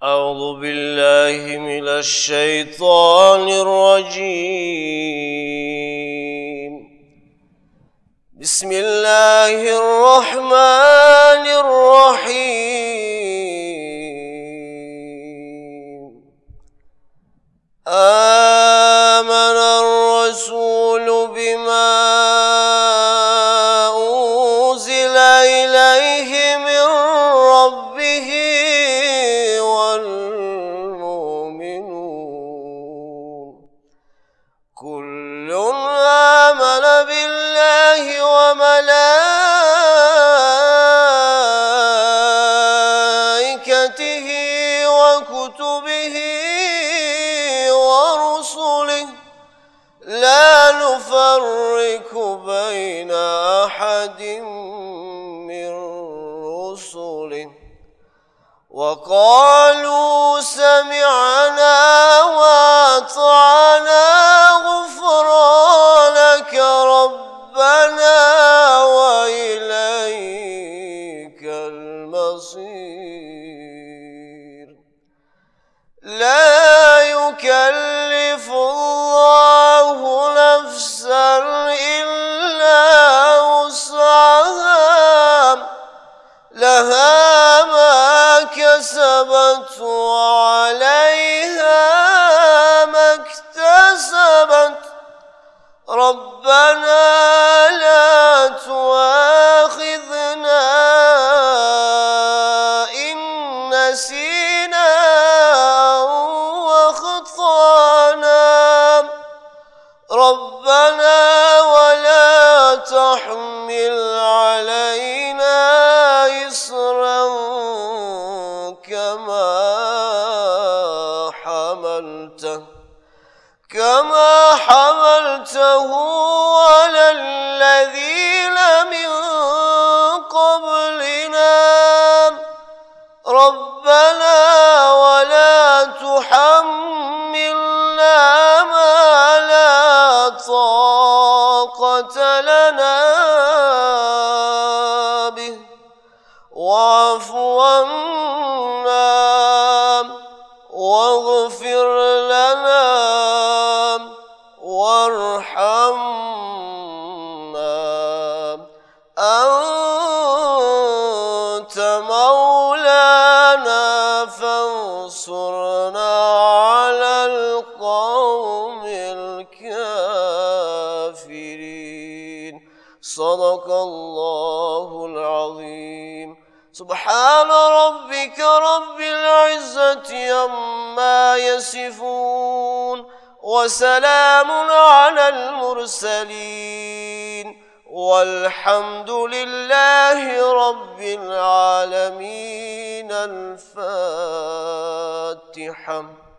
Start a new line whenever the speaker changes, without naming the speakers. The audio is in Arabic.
أعوذ بالله من الشيطان الرجيم. بسم الله الرحمن الرحيم. آمن الرسول بما أنزل إليه من ربه والمؤمنون كل آمن بالله وملائكته وكتبه ورسله لا نفرق بين أحد من رسله وقالوا سمعنا وأطعنا غفرانك ربنا وإليك المصير. لا يكلف الله نفسا إلا وسعها لها ما كسبت وعليها ما اكتسبت ربنا لا تؤاخذنا إن نسينا وأخطأنا ربنا ولا تحمل علينا إصرا كما حملته على الذين من قبلنا ربنا ولا تحملنا ما لا طاقة لنا به واعف عنا واغفر لنا وارحمنا أنت مولانا فانصرنا على القوم الكافرين. صدق الله العظيم. سبحان ربك رب العزة عما يصفون وسلام على المرسلين والحمد لله رب العالمين. الفاتحة.